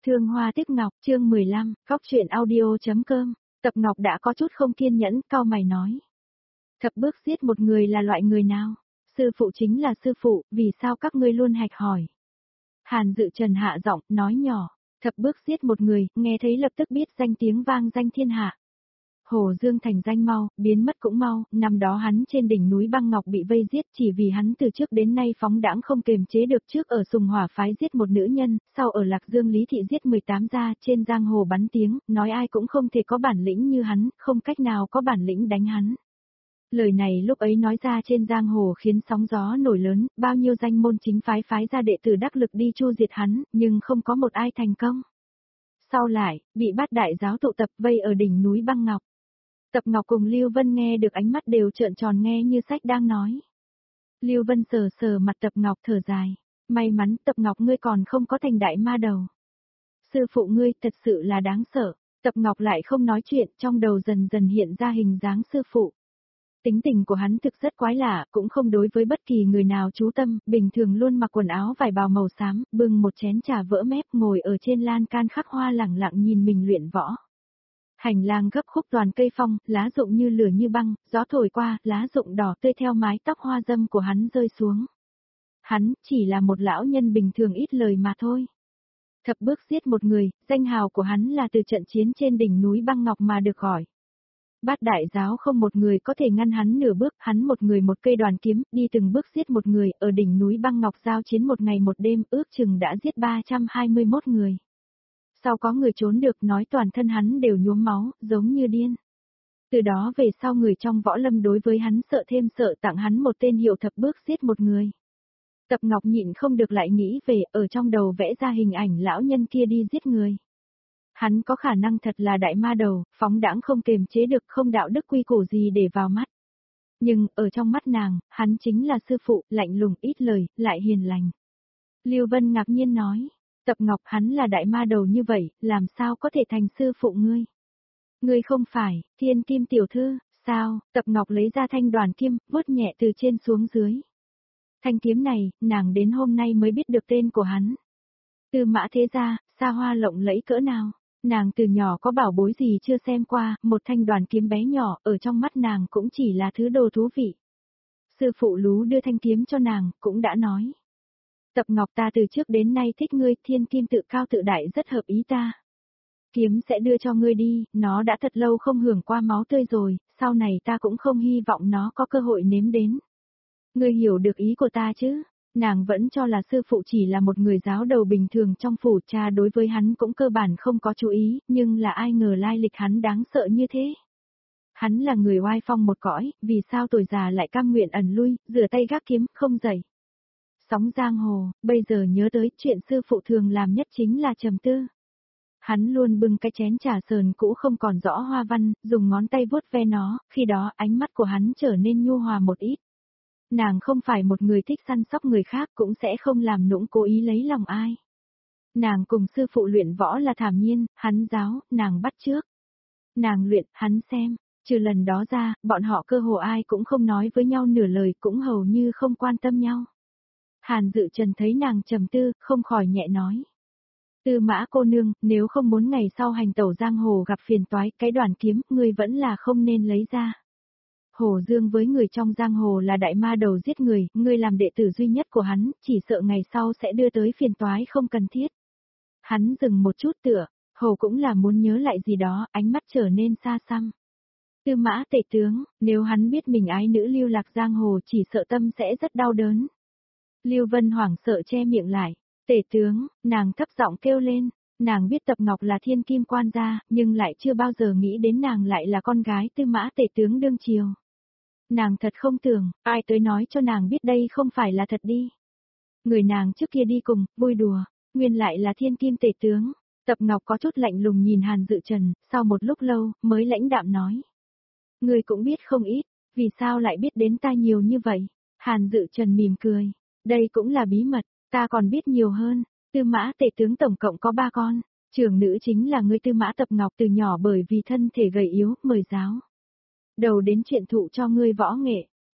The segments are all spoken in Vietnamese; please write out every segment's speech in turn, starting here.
Thương Hoa Tiếc Ngọc, chương 15, góc truyện audio.com. Tập Ngọc đã có chút không kiên nhẫn, cau mày nói. Thập bước giết một người là loại người nào? Sư phụ chính là sư phụ, vì sao các ngươi luôn hạch hỏi? Hàn Dự Trần hạ giọng, nói nhỏ. Thập bước giết một người, nghe thấy lập tức biết danh tiếng vang danh thiên hạ. Hồ Dương thành danh mau, biến mất cũng mau, năm đó hắn trên đỉnh núi Băng Ngọc bị vây giết chỉ vì hắn từ trước đến nay phóng đãng không kềm chế được, trước ở Sùng Hỏa phái giết một nữ nhân, sau ở Lạc Dương Lý Thị giết 18 gia, trên giang hồ bắn tiếng, nói ai cũng không thể có bản lĩnh như hắn, không cách nào có bản lĩnh đánh hắn. Lời này lúc ấy nói ra trên giang hồ khiến sóng gió nổi lớn, bao nhiêu danh môn chính phái phái ra đệ tử đắc lực đi chu diệt hắn, nhưng không có một ai thành công. Sau lại, bị Bát Đại giáo tụ tập vây ở đỉnh núi Băng Ngọc. Tập Ngọc cùng Lưu Vân nghe được ánh mắt đều trợn tròn, nghe như sách đang nói. Lưu Vân sờ sờ mặt Tập Ngọc thở dài. May mắn Tập Ngọc ngươi còn không có thành đại ma đầu. Sư phụ ngươi thật sự là đáng sợ. Tập Ngọc lại không nói chuyện, trong đầu dần dần hiện ra hình dáng sư phụ. Tính tình của hắn thực rất quái lạ, cũng không đối với bất kỳ người nào chú tâm, bình thường luôn mặc quần áo vải bào màu xám, bưng một chén trà vỡ mép ngồi ở trên lan can khắc hoa lẳng lặng nhìn mình luyện võ. Hành lang gấp khúc toàn cây phong, lá rụng như lửa như băng, gió thổi qua, lá rụng đỏ tươi theo mái tóc hoa dâm của hắn rơi xuống. Hắn chỉ là một lão nhân bình thường ít lời mà thôi. Thập bước giết một người, danh hào của hắn là từ trận chiến trên đỉnh núi Băng Ngọc mà được gọi. Bát Đại giáo không một người có thể ngăn hắn nửa bước, hắn một người một cây đoàn kiếm, đi từng bước giết một người, ở đỉnh núi Băng Ngọc giao chiến một ngày một đêm, ước chừng đã giết 321 người. Sau có người trốn được, nói toàn thân hắn đều nhuốm máu, giống như điên. Từ đó về sau người trong võ lâm đối với hắn sợ thêm sợ, tặng hắn một tên hiệu thập bước giết một người. Tập Ngọc nhịn không được lại nghĩ về, ở trong đầu vẽ ra hình ảnh lão nhân kia đi giết người. Hắn có khả năng thật là đại ma đầu, phóng đãng không kềm chế được, không đạo đức quy củ gì để vào mắt. Nhưng, ở trong mắt nàng, hắn chính là sư phụ, lạnh lùng ít lời, lại hiền lành. Lưu Vân ngạc nhiên nói. Tập Ngọc, hắn là đại ma đầu như vậy, làm sao có thể thành sư phụ ngươi? Ngươi không phải, Thiên Kim tiểu thư, sao? Tập Ngọc lấy ra thanh đoàn kim, vuốt nhẹ từ trên xuống dưới. Thanh kiếm này, nàng đến hôm nay mới biết được tên của hắn. Tư Mã thế gia, xa hoa lộng lẫy cỡ nào? Nàng từ nhỏ có bảo bối gì chưa xem qua, một thanh đoàn kiếm bé nhỏ, ở trong mắt nàng cũng chỉ là thứ đồ thú vị. Sư phụ Lú đưa thanh kiếm cho nàng, cũng đã nói. Tập Ngọc, ta từ trước đến nay thích ngươi, thiên kim tự cao tự đại rất hợp ý ta. Kiếm sẽ đưa cho ngươi đi, nó đã thật lâu không hưởng qua máu tươi rồi, sau này ta cũng không hy vọng nó có cơ hội nếm đến. Ngươi hiểu được ý của ta chứ? Nàng vẫn cho là sư phụ chỉ là một người giáo đầu bình thường trong phủ, cha đối với hắn cũng cơ bản không có chú ý, nhưng là ai ngờ lai lịch hắn đáng sợ như thế. Hắn là người oai phong một cõi, vì sao tuổi già lại cam nguyện ẩn lui, rửa tay gác kiếm, không dậy. Sóng giang hồ, bây giờ nhớ tới chuyện sư phụ thường làm nhất chính là trầm tư. Hắn luôn bưng cái chén trà sờn cũ không còn rõ hoa văn, dùng ngón tay vuốt ve nó, khi đó ánh mắt của hắn trở nên nhu hòa một ít. Nàng không phải một người thích săn sóc người khác, cũng sẽ không làm nũng cố ý lấy lòng ai. Nàng cùng sư phụ luyện võ là thản nhiên, hắn giáo, nàng bắt chước. Nàng luyện, hắn xem, trừ lần đó ra, bọn họ cơ hồ ai cũng không nói với nhau nửa lời, cũng hầu như không quan tâm nhau. Hàn Dự Trần thấy nàng trầm tư, không khỏi nhẹ nói. Tư Mã cô nương, nếu không muốn ngày sau hành tẩu giang hồ gặp phiền toái, cái đoàn kiếm, ngươi vẫn là không nên lấy ra. Hồ Dương với người trong giang hồ là đại ma đầu giết người, ngươi làm đệ tử duy nhất của hắn, chỉ sợ ngày sau sẽ đưa tới phiền toái không cần thiết. Hắn dừng một chút tựa, Hồ cũng là muốn nhớ lại gì đó, ánh mắt trở nên xa xăm. Tư Mã tể tướng, nếu hắn biết mình ái nữ lưu lạc giang hồ chỉ sợ tâm sẽ rất đau đớn. Lưu Vân hoảng sợ che miệng lại. Tể tướng, nàng thấp giọng kêu lên. Nàng biết Tập Ngọc là thiên kim quan gia, nhưng lại chưa bao giờ nghĩ đến nàng lại là con gái Tư Mã tể tướng đương triều. Nàng thật không tưởng, ai tới nói cho nàng biết đây không phải là thật đi. Người nàng trước kia đi cùng, vui đùa, nguyên lại là thiên kim tể tướng. Tập Ngọc có chút lạnh lùng nhìn Hàn Dự Trần, sau một lúc lâu, mới lãnh đạm nói. Người cũng biết không ít, vì sao lại biết đến ta nhiều như vậy? Hàn Dự Trần mỉm cười, đây cũng là bí mật, ta còn biết nhiều hơn. Tư Mã tể tướng tổng cộng có 3 con, trưởng nữ chính là ngươi Tư Mã Tập Ngọc, từ nhỏ bởi vì thân thể gầy yếu, mời giáo. Đầu đến chuyện thụ cho ngươi võ nghệ,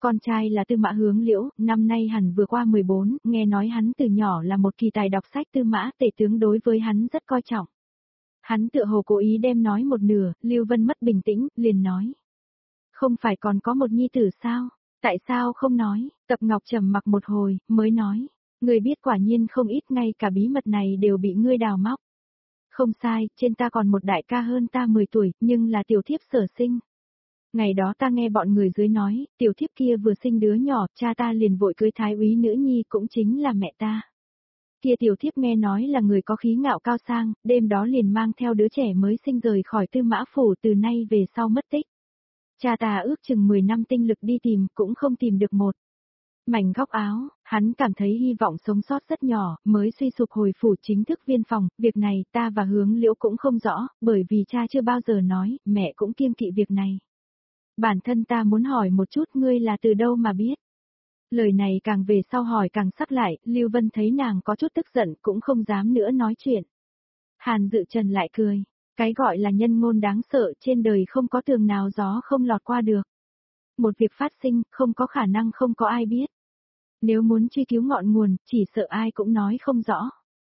Con trai là Tư Mã Hướng Liễu, năm nay hẳn vừa qua 14, nghe nói hắn từ nhỏ là một kỳ tài đọc sách. Tư Mã Tể tướng đối với hắn rất coi trọng. Hắn tựa hồ cố ý đem nói một nửa, Lưu Vân mất bình tĩnh, liền nói. Không phải còn có một nhi tử sao? Tại sao không nói? Tập Ngọc trầm mặc một hồi, mới nói. Người biết quả nhiên không ít, ngay cả bí mật này đều bị ngươi đào móc. Không sai, trên ta còn một đại ca hơn ta 10 tuổi, nhưng là tiểu thiếp sở sinh. Ngày đó ta nghe bọn người dưới nói, tiểu thiếp kia vừa sinh đứa nhỏ, cha ta liền vội cưới thái úy nữ nhi cũng chính là mẹ ta. Kia tiểu thiếp nghe nói là người có khí ngạo cao sang, đêm đó liền mang theo đứa trẻ mới sinh rời khỏi Tư Mã phủ, từ nay về sau mất tích. Cha ta ước chừng 10 năm tinh lực đi tìm, cũng không tìm được một mảnh góc áo. Hắn cảm thấy hy vọng sống sót rất nhỏ, mới suy sụp hồi phủ chính thức viên phòng. Việc này ta và Hướng Liễu cũng không rõ, bởi vì cha chưa bao giờ nói, mẹ cũng kiêng kỵ việc này. Bản thân ta muốn hỏi một chút, ngươi là từ đâu mà biết? Lời này càng về sau hỏi càng sắc lại, Lưu Vân thấy nàng có chút tức giận, cũng không dám nữa nói chuyện. Hàn Dự Trần lại cười. Cái gọi là nhân ngôn đáng sợ, trên đời không có tường nào gió không lọt qua được. Một việc phát sinh, không có khả năng không có ai biết. Nếu muốn truy cứu ngọn nguồn, chỉ sợ ai cũng nói không rõ.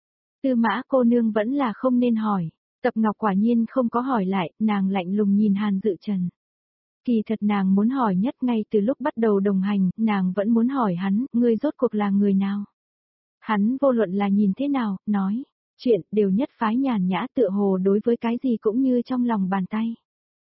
Tư Mã cô nương vẫn là không nên hỏi. Tập Ngọc quả nhiên không có hỏi lại, nàng lạnh lùng nhìn Hàn Dự Trần. Kỳ thật nàng muốn hỏi nhất, ngay từ lúc bắt đầu đồng hành, nàng vẫn muốn hỏi hắn, ngươi rốt cuộc là người nào? Hắn vô luận là nhìn thế nào, nói, chuyện đều nhất phái nhàn nhã, tựa hồ đối với cái gì cũng như trong lòng bàn tay.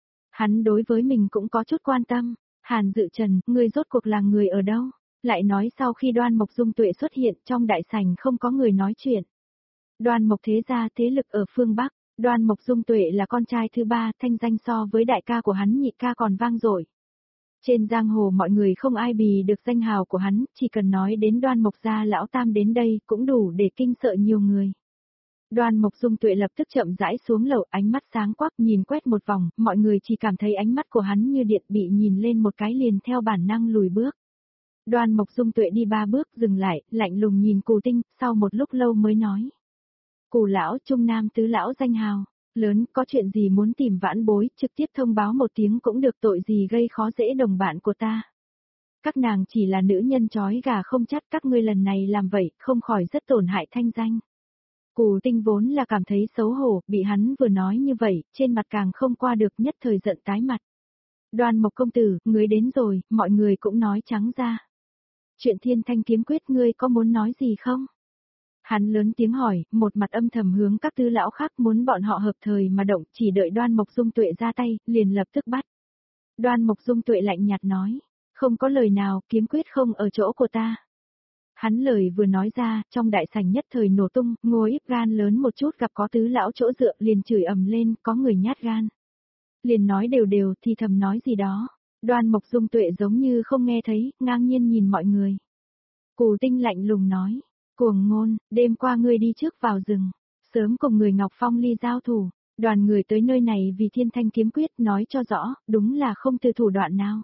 Hắn đối với mình cũng có chút quan tâm. Hàn Dự Trần, ngươi rốt cuộc là người ở đâu? Lại nói sau khi Đoan Mộc Dung Tuệ xuất hiện, trong đại sảnh không có người nói chuyện. Đoan Mộc thế gia thế lực ở phương Bắc. Đoan Mộc Dung Tuệ là con trai thứ ba, thanh danh so với đại ca của hắn nhị ca còn vang dội. Trên giang hồ mọi người không ai bì được danh hào của hắn, chỉ cần nói đến Đoan Mộc gia lão tam đến đây cũng đủ để kinh sợ nhiều người. Đoan Mộc Dung Tuệ lập tức chậm rãi xuống lầu, ánh mắt sáng quắc nhìn quét một vòng, mọi người chỉ cảm thấy ánh mắt của hắn như điện, bị nhìn lên một cái liền theo bản năng lùi bước. Đoan Mộc Dung Tuệ đi 3 bước dừng lại, lạnh lùng nhìn Cù Tinh, sau một lúc lâu mới nói. Cù lão, Trung Nam tứ lão danh hào, lớn, có chuyện gì muốn tìm vãn bối, trực tiếp thông báo một tiếng cũng được, tội gì gây khó dễ đồng bạn của ta. Các nàng chỉ là nữ nhân chói gà không chắt, các ngươi lần này làm vậy, không khỏi rất tổn hại thanh danh. Cù Tinh vốn là cảm thấy xấu hổ, bị hắn vừa nói như vậy, trên mặt càng không qua được, nhất thời giận tái mặt. Đoan Mộc công tử, ngươi đến rồi, mọi người cũng nói trắng ra. Chuyện Thiên Thanh kiếm quyết ngươi có muốn nói gì không? Hắn lớn tiếng hỏi, một mặt âm thầm hướng các tứ lão khác, muốn bọn họ hợp thời mà động, chỉ đợi Đoan Mộc Dung Tuệ ra tay, liền lập tức bắt. Đoan Mộc Dung Tuệ lạnh nhạt nói, không có lời nào, kiếm quyết không ở chỗ của ta. Hắn lời vừa nói ra, trong đại sảnh nhất thời nổ tung, ngồi íp gan lớn một chút gặp có tứ lão chỗ dựa liền chửi ầm lên, có người nhát gan. Liền nói đều đều thì thầm nói gì đó. Đoan Mộc Dung Tuệ giống như không nghe thấy, ngang nhiên nhìn mọi người. Cù Tinh lạnh lùng nói, cuồng ngôn, đêm qua ngươi đi trước vào rừng, sớm cùng người Ngọc Phong ly giao thủ, đoàn người tới nơi này vì Thiên Thanh kiếm quyết, nói cho rõ, đúng là không từ thủ đoạn nào.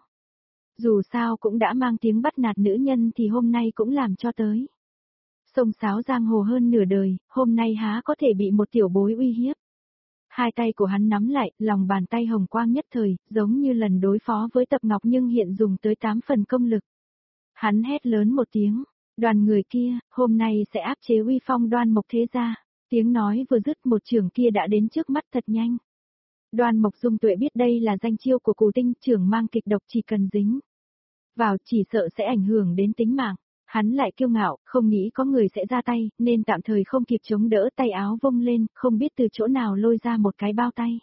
Dù sao cũng đã mang tiếng bắt nạt nữ nhân thì hôm nay cũng làm cho tới. Sông sáo giang hồ hơn nửa đời, hôm nay há có thể bị một tiểu bối uy hiếp. Hai tay của hắn nắm lại, lòng bàn tay hồng quang nhất thời, giống như lần đối phó với Tập Ngọc nhưng hiện dùng tới 8 phần công lực. Hắn hét lớn một tiếng, đoàn người kia, hôm nay sẽ áp chế uy phong Đoan Mộc thế gia. Tiếng nói vừa dứt, một trưởng kia đã đến trước mắt thật nhanh. Đoan Mộc Dung Tuệ biết đây là danh chiêu của Cù Tinh, trưởng mang kịch độc chỉ cần dính vào chỉ sợ sẽ ảnh hưởng đến tính mạng. Hắn lại kiêu ngạo, không nghĩ có người sẽ ra tay, nên tạm thời không kịp chống đỡ, tay áo vung lên, không biết từ chỗ nào lôi ra một cái bao tay.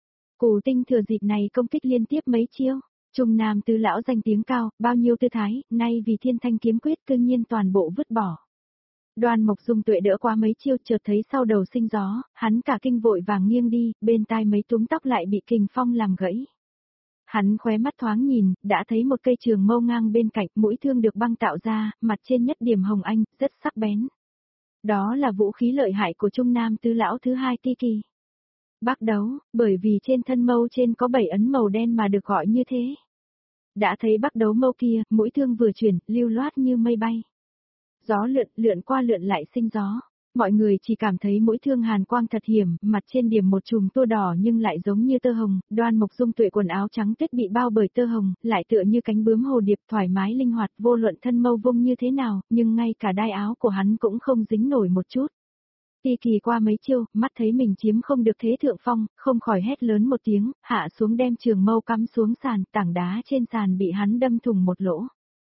Cù Tinh thừa dịp này công kích liên tiếp mấy chiêu. Trung Nam tứ lão danh tiếng cao, bao nhiêu tư thái, nay vì Thiên Thanh kiếm quyết cương nhiên toàn bộ vứt bỏ. Đoan Mộc Dung Tuệ đỡ qua mấy chiêu, chợt thấy sau đầu sinh gió, hắn cả kinh vội vàng nghiêng đi, bên tai mấy túm tóc lại bị kình phong làm gãy. Hắn khóe mắt thoáng nhìn, đã thấy một cây trường mâu ngang bên cạnh, mũi thương được băng tạo ra, mặt trên nhất điểm hồng anh, rất sắc bén. Đó là vũ khí lợi hại của Trung Nam tứ lão thứ hai Ti Kỳ. Bác đấu, bởi vì trên thân mâu trên có 7 ấn màu đen mà được gọi như thế. Đã thấy bác đấu mâu kia, mũi thương vừa chuyển, lưu loát như mây bay. Gió lượn qua lượn lại sinh gió. Mọi người chỉ cảm thấy mũi thương hàn quang thật hiểm, mặt trên điểm một chùm tua đỏ nhưng lại giống như tơ hồng, Đoan Mộc Dung Tuệ quần áo trắng tuyết bị bao bởi tơ hồng, lại tựa như cánh bướm hồ điệp thoải mái linh hoạt, vô luận thân mâu vung như thế nào, nhưng ngay cả đai áo của hắn cũng không dính nổi một chút. Ti Kỳ qua mấy chiêu, mắt thấy mình chiếm không được thế thượng phong, không khỏi hét lớn một tiếng, hạ xuống đem trường mâu cắm xuống sàn, tảng đá trên sàn bị hắn đâm thủng một lỗ.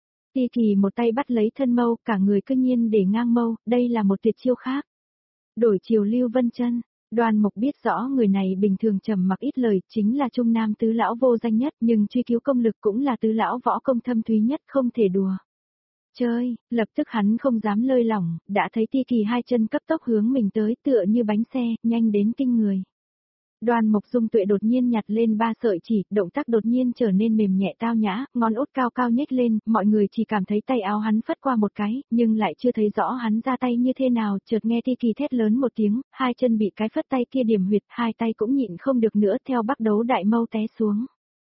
Ti Kỳ một tay bắt lấy thân mâu, cả người cứ nhiên để ngang mâu, đây là một tuyệt chiêu khác. Đổi chiều Lưu Vân Chân, Đoan Mộc biết rõ người này bình thường trầm mặc ít lời, chính là trung nam tứ lão vô danh nhất, nhưng truy cứu công lực cũng là tứ lão võ công thâm thúy nhất, không thể đùa. Chơi, lập tức hắn không dám lơi lỏng, đã thấy Ti Kỳ hai chân cấp tốc hướng mình tới tựa như bánh xe, nhanh đến kinh người. Đoan Mộc Dung Tuệ đột nhiên nhặt lên ba sợi chỉ, động tác đột nhiên trở nên mềm nhẹ tao nhã, ngón út cao cao nhếch lên, mọi người chỉ cảm thấy tay áo hắn phất qua một cái, nhưng lại chưa thấy rõ hắn ra tay như thế nào, chợt nghe Ti Kỳ thét lớn một tiếng, hai chân bị cái phất tay kia điểm huyệt, hai tay cũng nhịn không được nữa theo bắt đấu đại mâu té xuống.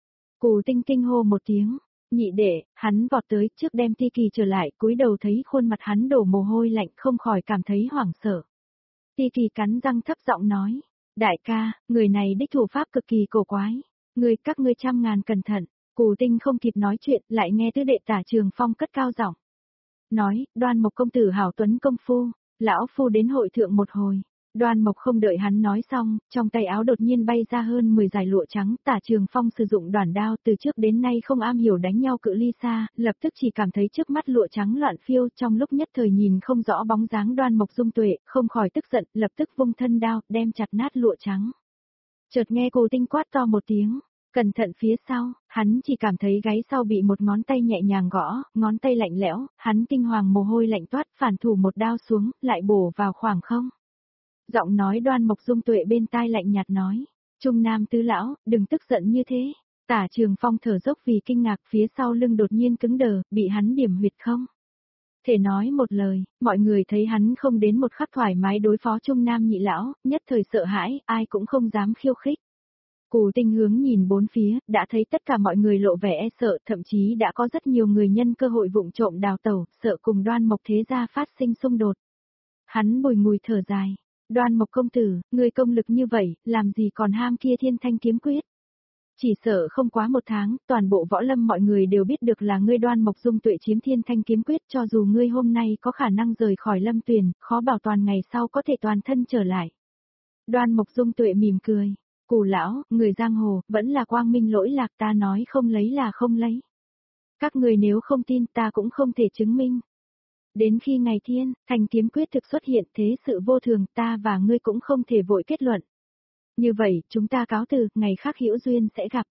Cù Tinh kinh hô một tiếng. Nhị đệ, hắn vọt tới trước đem Ti Kỳ trở lại, cúi đầu thấy khuôn mặt hắn đổ mồ hôi lạnh không khỏi cảm thấy hoảng sợ. Ti Kỳ cắn răng thấp giọng nói, đại ca, người này đích thủ pháp cực kỳ cổ quái, các ngươi trăm ngàn cẩn thận. Cù Tinh không kịp nói chuyện, lại nghe tứ đệ Tả Trường Phong cất cao giọng. Nói, Đoan Mộc công tử hảo tuấn công phu, lão phu đến hội thượng một hồi. Đoan Mộc không đợi hắn nói xong, trong tay áo đột nhiên bay ra hơn 10 dải lụa trắng, Tả Trường Phong sử dụng đoản đao từ trước đến nay không am hiểu đánh nhau cự ly xa, lập tức chỉ cảm thấy trước mắt lụa trắng loạn phiêu, trong lúc nhất thời nhìn không rõ bóng dáng Đoan Mộc Dung Tuệ, không khỏi tức giận, lập tức vung thân đao, đem chặt nát lụa trắng. Chợt nghe Cù Tinh quát to một tiếng, cẩn thận phía sau, hắn chỉ cảm thấy gáy sau bị một ngón tay nhẹ nhàng gõ, ngón tay lạnh lẽo, hắn kinh hoàng mồ hôi lạnh toát, phản thủ một đao xuống, lại bổ vào khoảng không. Giọng nói Đoan Mộc Dung Tuệ bên tai lạnh nhạt nói, Trung Nam tứ lão, đừng tức giận như thế. Tả Trường Phong thở dốc vì kinh ngạc, phía sau lưng đột nhiên cứng đờ, bị hắn điểm huyệt không thể nói một lời, mọi người thấy hắn không đến một khắc thoải mái đối phó Trung Nam nhị lão, nhất thời sợ hãi, ai cũng không dám khiêu khích. Cù Tinh hướng nhìn bốn phía, đã thấy tất cả mọi người lộ vẻ e sợ, thậm chí đã có rất nhiều người nhân cơ hội vụng trộm đào tẩu, sợ cùng Đoan Mộc thế gia phát sinh xung đột. Hắn bùi ngùi thở dài, Đoan Mộc công tử, người công lực như vậy, làm gì còn ham kia Thiên Thanh kiếm quyết. Chỉ sợ không quá một tháng, toàn bộ võ lâm mọi người đều biết được là ngươi Đoan Mộc Dung Tuệ chiếm Thiên Thanh kiếm quyết, cho dù ngươi hôm nay có khả năng rời khỏi Lâm Tuyền, khó bảo toàn ngày sau có thể toàn thân trở lại. Đoan Mộc Dung Tuệ mỉm cười, Cù lão, người giang hồ, vẫn là quang minh lỗi lạc, ta nói không lấy là không lấy. Các người nếu không tin ta cũng không thể chứng minh. Đến khi ngày Thiên Thanh kiếm quyết thực xuất hiện thế sự vô thường, ta và ngươi cũng không thể vội kết luận. Như vậy, chúng ta cáo từ, ngày khác hữu duyên sẽ gặp.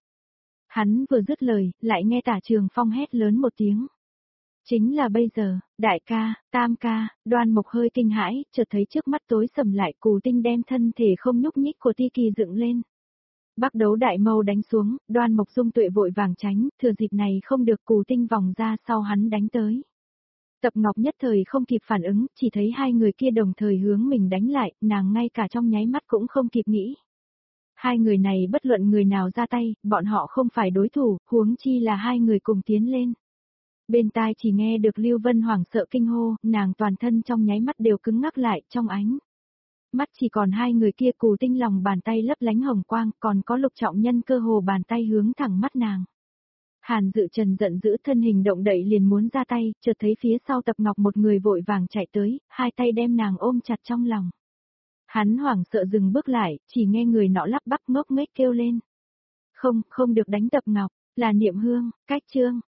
Hắn vừa dứt lời, lại nghe Tả Trường Phong hét lớn một tiếng. Chính là bây giờ, đại ca, tam ca, Đoan Mộc hơi kinh hãi, chợt thấy trước mắt tối sầm lại, Cù Tinh đem thân thể không nhúc nhích của Ti Kỳ dựng lên. Bắc đấu đại mâu đánh xuống, Đoan Mộc Dung Tuệ vội vàng tránh, thừa dịp này không được Cù Tinh vòng ra sau hắn đánh tới. Tập Ngọc nhất thời không kịp phản ứng, chỉ thấy hai người kia đồng thời hướng mình đánh lại, nàng ngay cả trong nháy mắt cũng không kịp nghĩ. Hai người này bất luận người nào ra tay, bọn họ không phải đối thủ, huống chi là hai người cùng tiến lên. Bên tai chỉ nghe được Lưu Vân hoảng sợ kinh hô, nàng toàn thân trong nháy mắt đều cứng ngắc lại trong ánh. Mắt chỉ còn hai người kia, Cù Tinh lòng bàn tay lấp lánh hồng quang, còn có Lục Trọng Nhân cơ hồ bàn tay hướng thẳng mắt nàng. Hàn Dự Trần giận dữ thân hình động đậy liền muốn ra tay, chợt thấy phía sau Tập Ngọc một người vội vàng chạy tới, hai tay đem nàng ôm chặt trong lòng. Hắn hoảng sợ dừng bước lại, chỉ nghe người nọ lắp bắp ngốc nghếch kêu lên. Không được đánh Tập Ngọc, là Niệm Hương, Cách Trương.